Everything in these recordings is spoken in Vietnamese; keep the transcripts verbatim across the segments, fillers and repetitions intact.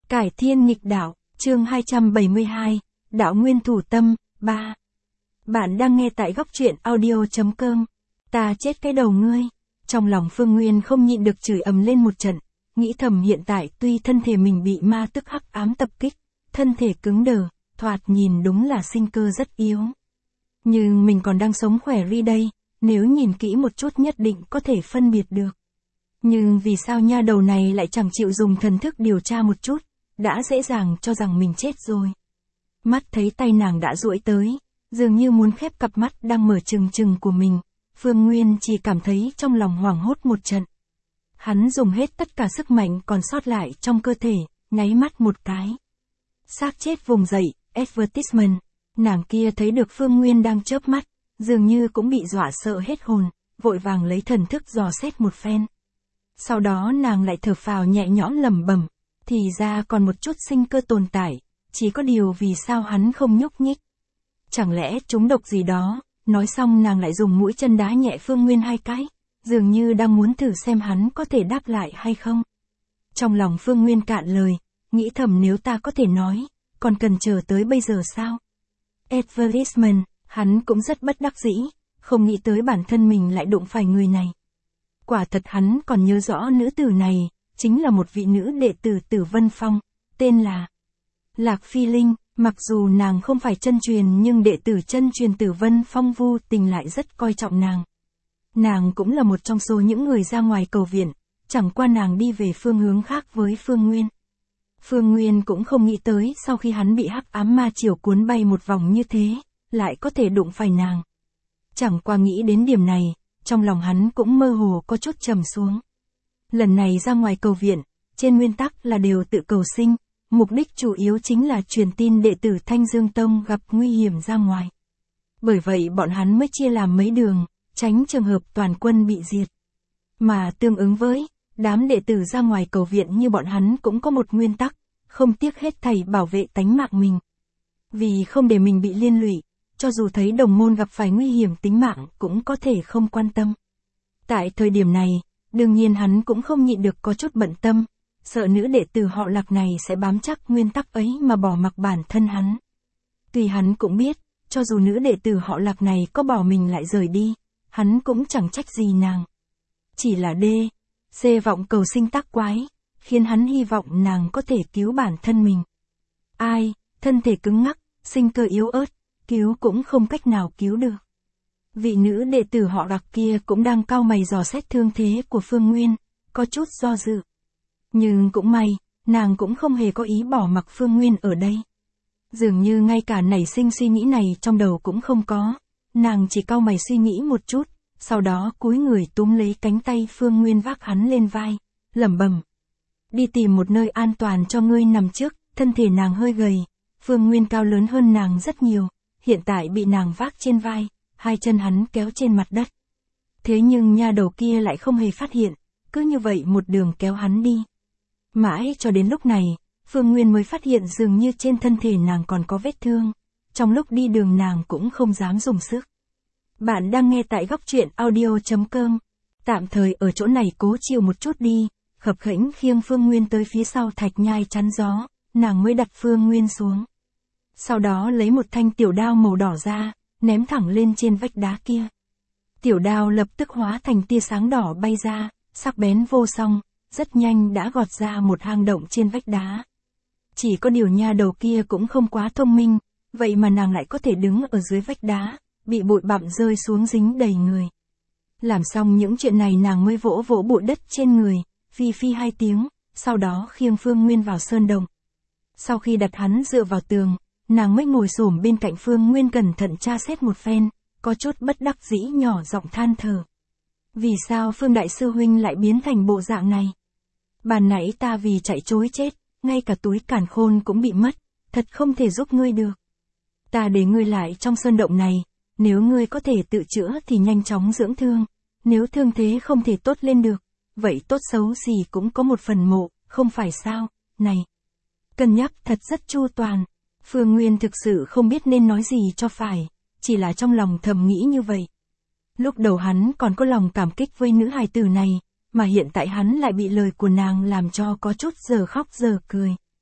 Cải thiên nghịch đạo, chương hai trăm bảy mươi hai, đạo nguyên thủ tâm, ba. Bạn đang nghe tại góc truyện audio.com. Ta chết cái đầu ngươi. Trong lòng Phương Nguyên không nhịn được chửi ầm lên một trận, nghĩ thầm hiện tại tuy thân thể mình bị ma tức hắc ám tập kích, thân thể cứng đờ, thoạt nhìn đúng là sinh cơ rất yếu. Nhưng mình còn đang sống khỏe ri đây, nếu nhìn kỹ một chút nhất định có thể phân biệt được. Nhưng vì sao nha đầu này lại chẳng chịu dùng thần thức điều tra một chút, đã dễ dàng cho rằng mình chết rồi. Mắt thấy tay nàng đã duỗi tới, dường như muốn khép cặp mắt đang mở trừng trừng của mình, Phương Nguyên chỉ cảm thấy trong lòng hoảng hốt một trận. Hắn dùng hết tất cả sức mạnh còn sót lại trong cơ thể, nháy mắt một cái. Xác chết vùng dậy, advertisement, nàng kia thấy được Phương Nguyên đang chớp mắt, dường như cũng bị dọa sợ hết hồn, vội vàng lấy thần thức dò xét một phen. Sau đó nàng lại thở phào nhẹ nhõm lẩm bẩm, thì ra còn một chút sinh cơ tồn tại, chỉ có điều vì sao hắn không nhúc nhích. Chẳng lẽ trúng độc gì đó, nói xong nàng lại dùng mũi chân đá nhẹ Phương Nguyên hai cái, dường như đang muốn thử xem hắn có thể đáp lại hay không. Trong lòng Phương Nguyên cạn lời, nghĩ thầm nếu ta có thể nói, còn cần chờ tới bây giờ sao? Advertisement, hắn cũng rất bất đắc dĩ, không nghĩ tới bản thân mình lại đụng phải người này. Quả thật hắn còn nhớ rõ nữ tử này, chính là một vị nữ đệ tử Tử Vân Phong, tên là Lạc Phi Linh, mặc dù nàng không phải chân truyền nhưng đệ tử chân truyền Tử Vân Phong Vu Tình lại rất coi trọng nàng. Nàng cũng là một trong số những người ra ngoài cầu viện, chẳng qua nàng đi về phương hướng khác với Phương Nguyên. Phương Nguyên cũng không nghĩ tới sau khi hắn bị hắc ám ma chiều cuốn bay một vòng như thế, lại có thể đụng phải nàng. Chẳng qua nghĩ đến điểm này, trong lòng hắn cũng mơ hồ có chút trầm xuống. Lần này ra ngoài cầu viện, trên nguyên tắc là đều tự cầu sinh, mục đích chủ yếu chính là truyền tin đệ tử Thanh Dương Tông gặp nguy hiểm ra ngoài. Bởi vậy bọn hắn mới chia làm mấy đường, tránh trường hợp toàn quân bị diệt. Mà tương ứng với, đám đệ tử ra ngoài cầu viện như bọn hắn cũng có một nguyên tắc, không tiếc hết thảy bảo vệ tánh mạng mình. Vì không để mình bị liên lụy, cho dù thấy đồng môn gặp phải nguy hiểm tính mạng cũng có thể không quan tâm. Tại thời điểm này, đương nhiên hắn cũng không nhịn được có chút bận tâm, sợ nữ đệ tử họ Lạc này sẽ bám chắc nguyên tắc ấy mà bỏ mặc bản thân hắn. Tuy hắn cũng biết, cho dù nữ đệ tử họ Lạc này có bỏ mình lại rời đi, hắn cũng chẳng trách gì nàng. Chỉ là D, C vọng cầu sinh tác quái, khiến hắn hy vọng nàng có thể cứu bản thân mình. Ai, thân thể cứng ngắc, sinh cơ yếu ớt, cứu cũng không cách nào cứu được. Vị nữ đệ tử họ Lạc kia cũng đang cau mày dò xét thương thế của Phương Nguyên, có chút do dự. Nhưng cũng may, nàng cũng không hề có ý bỏ mặc Phương Nguyên ở đây. Dường như ngay cả nảy sinh suy nghĩ này trong đầu cũng không có, nàng chỉ cau mày suy nghĩ một chút, sau đó cúi người túm lấy cánh tay Phương Nguyên vác hắn lên vai, lẩm bẩm. Đi tìm một nơi an toàn cho ngươi nằm trước, thân thể nàng hơi gầy, Phương Nguyên cao lớn hơn nàng rất nhiều, hiện tại bị nàng vác trên vai, hai chân hắn kéo trên mặt đất. Thế nhưng nha đầu kia lại không hề phát hiện, cứ như vậy một đường kéo hắn đi. Mãi cho đến lúc này, Phương Nguyên mới phát hiện dường như trên thân thể nàng còn có vết thương, trong lúc đi đường nàng cũng không dám dùng sức. Bạn đang nghe tại góc truyện audio.com, tạm thời ở chỗ này cố chịu một chút đi, khập khẽnh khiêng Phương Nguyên tới phía sau thạch nhai chắn gió, nàng mới đặt Phương Nguyên xuống. Sau đó lấy một thanh tiểu đao màu đỏ ra, ném thẳng lên trên vách đá kia. Tiểu đao lập tức hóa thành tia sáng đỏ bay ra, sắc bén vô song, rất nhanh đã gọt ra một hang động trên vách đá. Chỉ có điều nha đầu kia cũng không quá thông minh, vậy mà nàng lại có thể đứng ở dưới vách đá, bị bụi bặm rơi xuống dính đầy người. Làm xong những chuyện này nàng mới vỗ vỗ bụi đất trên người, phi phi hai tiếng, sau đó khiêng Phương Nguyên vào sơn đồng. Sau khi đặt hắn dựa vào tường, nàng mới ngồi xổm bên cạnh Phương Nguyên cẩn thận tra xét một phen, có chút bất đắc dĩ nhỏ giọng than thở. Vì sao Phương Đại Sư Huynh lại biến thành bộ dạng này? Bàn nãy ta vì chạy trối chết, ngay cả túi càn khôn cũng bị mất, thật không thể giúp ngươi được. Ta để ngươi lại trong sơn động này, nếu ngươi có thể tự chữa thì nhanh chóng dưỡng thương, nếu thương thế không thể tốt lên được, vậy tốt xấu gì cũng có một phần mộ, không phải sao, này. Cân nhắc thật rất chu toàn, Phương Nguyên thực sự không biết nên nói gì cho phải, chỉ là trong lòng thầm nghĩ như vậy. Lúc đầu hắn còn có lòng cảm kích với nữ hài tử này, mà hiện tại hắn lại bị lời của nàng làm cho có chút giờ khóc giờ cười.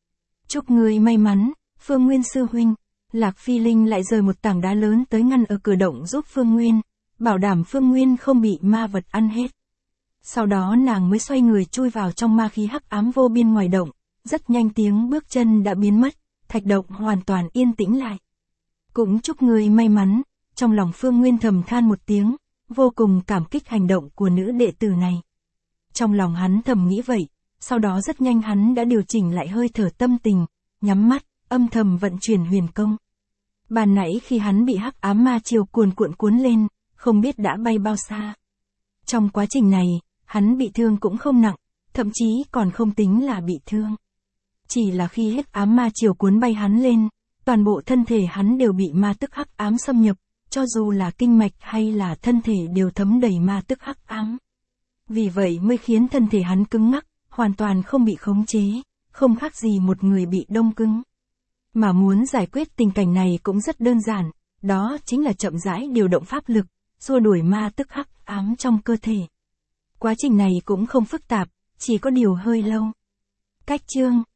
Chúc ngươi may mắn, Phương Nguyên sư huynh. Lạc Phi Linh lại rời một tảng đá lớn tới ngăn ở cửa động giúp Phương Nguyên, bảo đảm Phương Nguyên không bị ma vật ăn hết. Sau đó nàng mới xoay người chui vào trong ma khí hắc ám vô biên ngoài động, rất nhanh tiếng bước chân đã biến mất, thạch động hoàn toàn yên tĩnh lại. Cũng chúc ngươi may mắn, trong lòng Phương Nguyên thầm than một tiếng, vô cùng cảm kích hành động của nữ đệ tử này. Trong lòng hắn thầm nghĩ vậy, sau đó rất nhanh hắn đã điều chỉnh lại hơi thở tâm tình, nhắm mắt, âm thầm vận chuyển huyền công. Ban nãy khi hắn bị hắc ám ma chiều cuồn cuộn cuốn lên, không biết đã bay bao xa. Trong quá trình này, hắn bị thương cũng không nặng, thậm chí còn không tính là bị thương. Chỉ là khi hết ám ma chiều cuốn bay hắn lên, toàn bộ thân thể hắn đều bị ma tức hắc ám xâm nhập, cho dù là kinh mạch hay là thân thể đều thấm đầy ma tức hắc ám. Vì vậy mới khiến thân thể hắn cứng ngắc, hoàn toàn không bị khống chế, không khác gì một người bị đông cứng. Mà muốn giải quyết tình cảnh này cũng rất đơn giản, đó chính là chậm rãi điều động pháp lực, xua đuổi ma tức hắc ám trong cơ thể. Quá trình này cũng không phức tạp, chỉ có điều hơi lâu. Cách chương